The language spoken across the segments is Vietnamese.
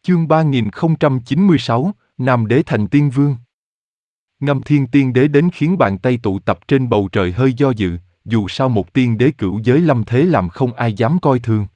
Chương 3096, Nam Đế thành Tiên Vương. Ngâm Thiên Tiên Đế đến khiến bàn tay tụ tập trên bầu trời hơi do dự, dù sao một tiên đế cửu giới lâm thế làm không ai dám coi thường.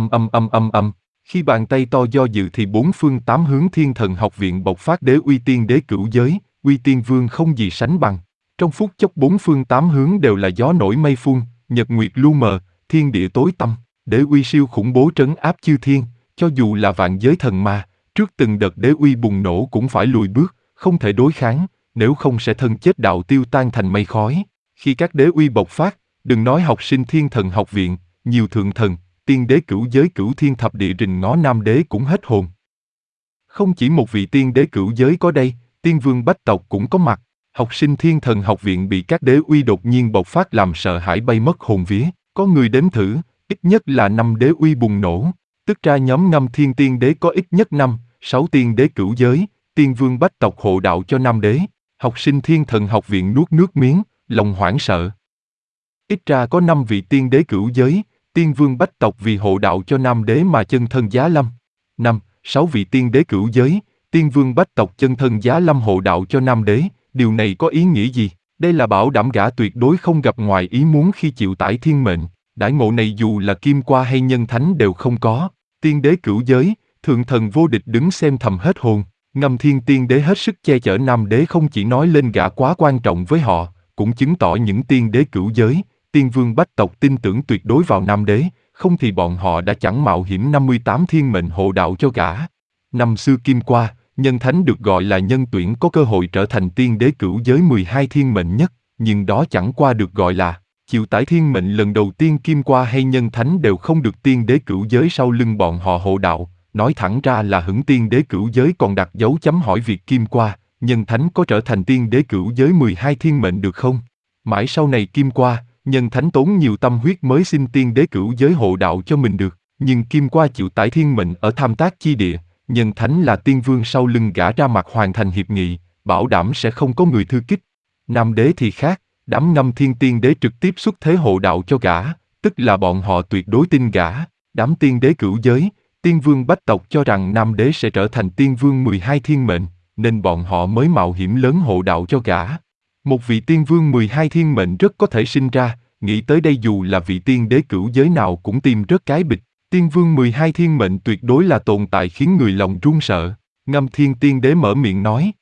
Khi bàn tay to do dự thì bốn phương tám hướng Thiên Thần Học Viện bộc phát đế uy tiên đế cửu giới, uy tiên vương không gì sánh bằng. Trong phút chốc bốn phương tám hướng đều là gió nổi mây phun, nhật nguyệt lu mờ, thiên địa tối tăm, đế uy siêu khủng bố trấn áp chư thiên, cho dù là vạn giới thần ma, trước từng đợt đế uy bùng nổ cũng phải lùi bước, không thể đối kháng, nếu không sẽ thân chết đạo tiêu tan thành mây khói. Khi các đế uy bộc phát, đừng nói học sinh Thiên Thần Học Viện, nhiều thượng thần, tiên đế cửu giới cửu thiên thập địa rình ngó Nam Đế cũng hết hồn. Không chỉ một vị tiên đế cửu giới có đây, tiên vương bách tộc cũng có mặt. Học sinh Thiên Thần Học Viện bị các đế uy đột nhiên bộc phát làm sợ hãi bay mất hồn vía. Có người đếm thử, ít nhất là 5 đế uy bùng nổ. Tức ra nhóm Ngâm Thiên Tiên Đế có ít nhất 5, 6 tiên đế cửu giới, tiên vương bách tộc hộ đạo cho Nam Đế. Học sinh Thiên Thần Học Viện nuốt nước miếng, lòng hoảng sợ. Ít ra có 5 vị tiên đế cửu giới, tiên vương bách tộc vì hộ đạo cho Nam Đế mà chân thân giá lâm. 5, 6 vị tiên đế cửu giới, tiên vương bách tộc chân thân giá lâm hộ đạo cho Nam Đế. Điều này có ý nghĩa gì? Đây là bảo đảm gã tuyệt đối không gặp ngoài ý muốn khi chịu tải thiên mệnh. Đãi ngộ này dù là kim qua hay nhân thánh đều không có. Tiên đế cửu giới, thượng thần vô địch đứng xem thầm hết hồn. Ngâm Thiên Tiên Đế hết sức che chở Nam Đế không chỉ nói lên gã quá quan trọng với họ, cũng chứng tỏ những tiên đế cửu giới, tiên vương bách tộc tin tưởng tuyệt đối vào Nam Đế, không thì bọn họ đã chẳng mạo hiểm 58 thiên mệnh hộ đạo cho gã. Năm xưa kim qua, nhân thánh được gọi là nhân tuyển có cơ hội trở thành tiên đế cửu giới 12 thiên mệnh nhất, nhưng đó chẳng qua được gọi là chịu tải thiên mệnh lần đầu tiên kim qua hay nhân thánh đều không được tiên đế cửu giới sau lưng bọn họ hộ đạo, nói thẳng ra là hững tiên đế cửu giới còn đặt dấu chấm hỏi việc kim qua, nhân thánh có trở thành tiên đế cửu giới 12 thiên mệnh được không? Mãi sau này kim qua, nhân thánh tốn nhiều tâm huyết mới xin tiên đế cửu giới hộ đạo cho mình được, nhưng kim qua chịu tải thiên mệnh ở Tham Tác chi địa. Nhân thánh là tiên vương sau lưng gã ra mặt hoàn thành hiệp nghị, bảo đảm sẽ không có người thư kích. Nam Đế thì khác, đám Ngâm Thiên Tiên Đế trực tiếp xuất thế hộ đạo cho gã, tức là bọn họ tuyệt đối tin gã. Đám tiên đế cửu giới, tiên vương bách tộc cho rằng Nam Đế sẽ trở thành tiên vương 12 thiên mệnh, nên bọn họ mới mạo hiểm lớn hộ đạo cho gã. Một vị tiên vương 12 thiên mệnh rất có thể sinh ra, nghĩ tới đây dù là vị tiên đế cửu giới nào cũng tim rớt cái bịch. Tiên vương 12 thiên mệnh tuyệt đối là tồn tại khiến người lòng run sợ. Ngâm Thiên Tiên Đế mở miệng nói: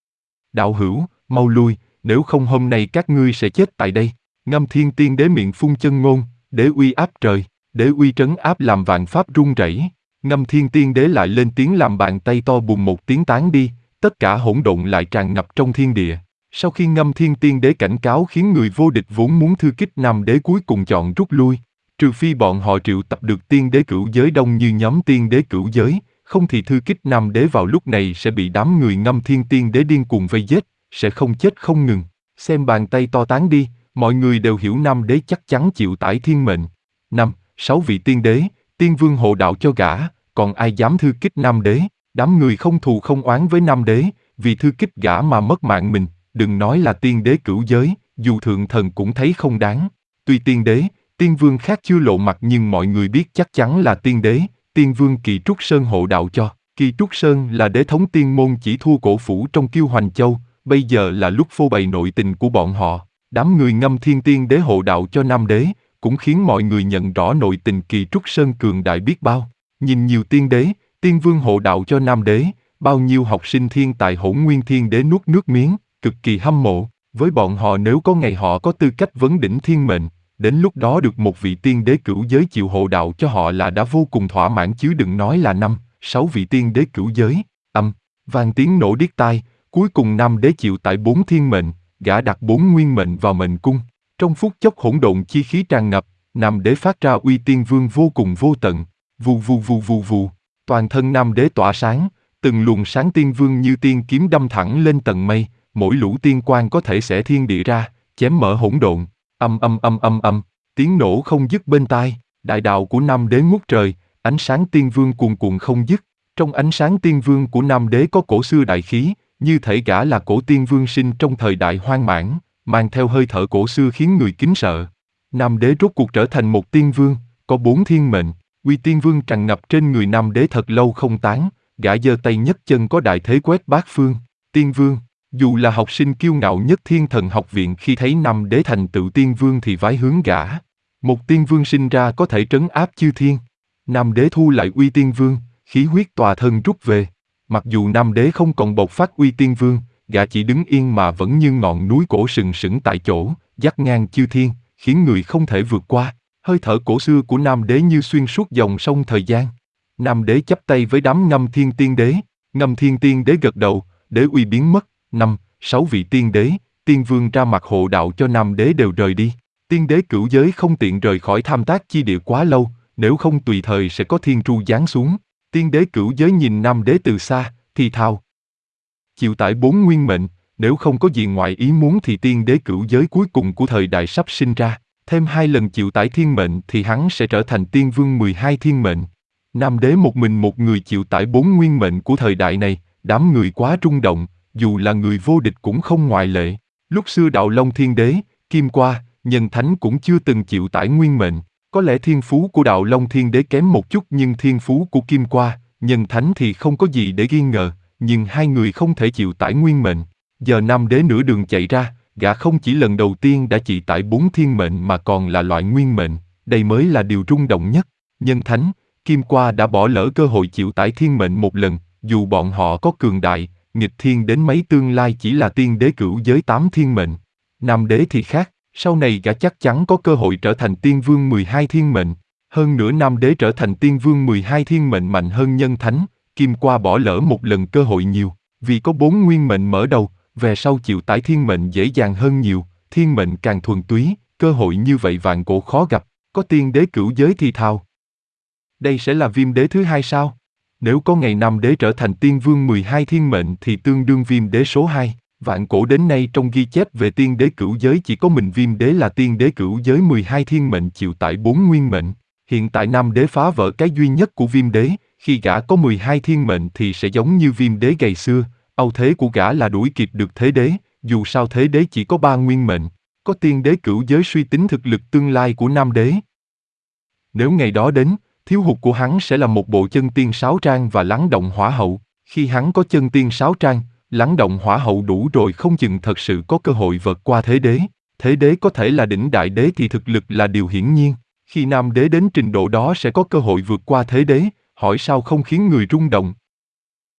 đạo hữu, mau lui, nếu không hôm nay các ngươi sẽ chết tại đây. Ngâm Thiên Tiên Đế miệng phun chân ngôn, đế uy áp trời, đế uy trấn áp làm vạn pháp run rẩy. Ngâm Thiên Tiên Đế lại lên tiếng làm bàn tay to bùng một tiếng tán đi, tất cả hỗn độn lại tràn ngập trong thiên địa. Sau khi Ngâm Thiên Tiên Đế cảnh cáo khiến người vô địch vốn muốn thư kích Nam Đế cuối cùng chọn rút lui. Trừ phi bọn họ triệu tập được tiên đế cửu giới đông như nhóm tiên đế cửu giới, không thì thư kích Nam Đế vào lúc này sẽ bị đám người Ngâm Thiên Tiên Đế điên cuồng vây giết, sẽ không chết không ngừng. Xem bàn tay to tán đi, mọi người đều hiểu Nam Đế chắc chắn chịu tải thiên mệnh. 5, 6 vị tiên đế, tiên vương hộ đạo cho gã, còn ai dám thư kích Nam Đế? Đám người không thù không oán với Nam Đế, vì thư kích gã mà mất mạng mình, đừng nói là tiên đế cửu giới, dù thượng thần cũng thấy không đáng. Tuy tiên đế, tiên vương khác chưa lộ mặt nhưng mọi người biết chắc chắn là tiên đế, tiên vương Kỳ Trúc Sơn hộ đạo cho. Kỳ Trúc Sơn là đế thống tiên môn chỉ thua Cổ Phủ trong Kiêu Hoành Châu, bây giờ là lúc phô bày nội tình của bọn họ. Đám người Ngâm Thiên Tiên Đế hộ đạo cho Nam Đế, cũng khiến mọi người nhận rõ nội tình Kỳ Trúc Sơn cường đại biết bao. Nhìn nhiều tiên đế, tiên vương hộ đạo cho Nam Đế, bao nhiêu học sinh thiên tài Hỗn Nguyên Thiên Đế nuốt nước miếng, cực kỳ hâm mộ. Với bọn họ nếu có ngày họ có tư cách vấn đỉnh thiên mệnh, đến lúc đó được một vị tiên đế cửu giới chịu hộ đạo cho họ là đã vô cùng thỏa mãn chứ đừng nói là 5, 6 vị tiên đế cửu giới. Vang tiếng nổ điếc tai, cuối cùng Nam Đế chịu tải 4 thiên mệnh, gã đặt 4 nguyên mệnh vào mệnh cung. Trong phút chốc hỗn độn chi khí tràn ngập, Nam Đế phát ra uy tiên vương vô cùng vô tận, vù vù vù vù vù, toàn thân Nam Đế tỏa sáng, từng luồng sáng tiên vương như tiên kiếm đâm thẳng lên tầng mây, mỗi lũ tiên quang có thể xẻ thiên địa ra, chém mở hỗn độn. Tiếng nổ không dứt bên tai, đại đạo của Nam Đế ngút trời, ánh sáng tiên vương cuồn cuộn không dứt. Trong ánh sáng tiên vương của Nam Đế có cổ xưa đại khí, như thể gã là cổ tiên vương sinh trong thời đại hoang mãn, mang theo hơi thở cổ xưa khiến người kính sợ. Nam Đế rốt cuộc trở thành một tiên vương, có 4 thiên mệnh, uy tiên vương tràn ngập trên người Nam Đế thật lâu không tán, gã giơ tay nhấc chân có đại thế quét bát phương. Tiên vương, dù là học sinh kiêu ngạo nhất Thiên Thần học viện khi thấy Nam Đế thành tựu tiên vương thì vái hướng gã. Một tiên vương sinh ra có thể trấn áp chư thiên. Nam Đế thu lại uy tiên vương, khí huyết tòa thân rút về. Mặc dù Nam Đế không còn bộc phát uy tiên vương, gã chỉ đứng yên mà vẫn như ngọn núi cổ sừng sững tại chỗ, dắt ngang chư thiên, khiến người không thể vượt qua. Hơi thở cổ xưa của Nam Đế như xuyên suốt dòng sông thời gian. Nam Đế chắp tay với đám Ngâm Thiên Tiên Đế. Ngâm Thiên Tiên Đế gật đầu, đế uy biến mất. 5, 6 vị tiên đế, tiên vương ra mặt hộ đạo cho Nam Đế đều rời đi. Tiên đế cửu giới không tiện rời khỏi tham tác chi địa quá lâu, nếu không tùy thời sẽ có thiên tru giáng xuống. Tiên đế cửu giới nhìn Nam Đế từ xa, thì thào. Chịu tải 4 nguyên mệnh, nếu không có gì ngoài ý muốn thì tiên đế cửu giới cuối cùng của thời đại sắp sinh ra. Thêm 2 lần chịu tải thiên mệnh thì hắn sẽ trở thành tiên vương 12 thiên mệnh. Nam Đế một mình một người chịu tải 4 nguyên mệnh của thời đại này, đám người quá rung động, dù là người vô địch cũng không ngoại lệ. Lúc xưa Đạo Long Thiên Đế, Kim Qua, Nhân Thánh cũng chưa từng chịu tải nguyên mệnh. Có lẽ thiên phú của Đạo Long Thiên Đế kém một chút nhưng thiên phú của Kim Qua, Nhân Thánh thì không có gì để nghi ngờ, nhưng hai người không thể chịu tải nguyên mệnh. Giờ Nam Đế nửa đường chạy ra, gã không chỉ lần đầu tiên đã chịu tải 4 thiên mệnh mà còn là loại nguyên mệnh, đây mới là điều rung động nhất. Nhân Thánh, Kim Qua đã bỏ lỡ cơ hội chịu tải thiên mệnh một lần, dù bọn họ có cường đại, nghịch thiên đến mấy tương lai chỉ là tiên đế cửu giới 8 thiên mệnh. Nam Đế thì khác, sau này gã chắc chắn có cơ hội trở thành tiên vương 12 thiên mệnh. Hơn nữa Nam Đế trở thành tiên vương 12 thiên mệnh mạnh hơn Nhân Thánh, Kim Qua bỏ lỡ một lần cơ hội nhiều, vì có 4 nguyên mệnh mở đầu, về sau chịu tải thiên mệnh dễ dàng hơn nhiều, thiên mệnh càng thuần túy, cơ hội như vậy vạn cổ khó gặp. Có tiên đế cửu giới thì thào. Đây sẽ là Viêm Đế thứ hai sao? Nếu có ngày Nam Đế trở thành tiên vương 12 thiên mệnh thì tương đương Viêm Đế số 2. Vạn cổ đến nay trong ghi chép về tiên đế cửu giới chỉ có mình Viêm Đế là tiên đế cửu giới 12 thiên mệnh chịu tải 4 nguyên mệnh. Hiện tại Nam Đế phá vỡ cái duy nhất của Viêm Đế, khi gã có 12 thiên mệnh thì sẽ giống như Viêm Đế ngày xưa, ưu thế của gã là đuổi kịp được Thế Đế, dù sao Thế Đế chỉ có 3 nguyên mệnh. Có tiên đế cửu giới suy tính thực lực tương lai của Nam Đế. Nếu ngày đó đến, thiếu hụt của hắn sẽ là một bộ chân tiên 6 trang và lắng động hỏa hậu. Khi hắn có chân tiên 6 trang, lắng động hỏa hậu đủ rồi không chừng thật sự có cơ hội vượt qua Thế Đế. Thế Đế có thể là đỉnh đại đế thì thực lực là điều hiển nhiên. Khi Nam Đế đến trình độ đó sẽ có cơ hội vượt qua Thế Đế, hỏi sao không khiến người rung động.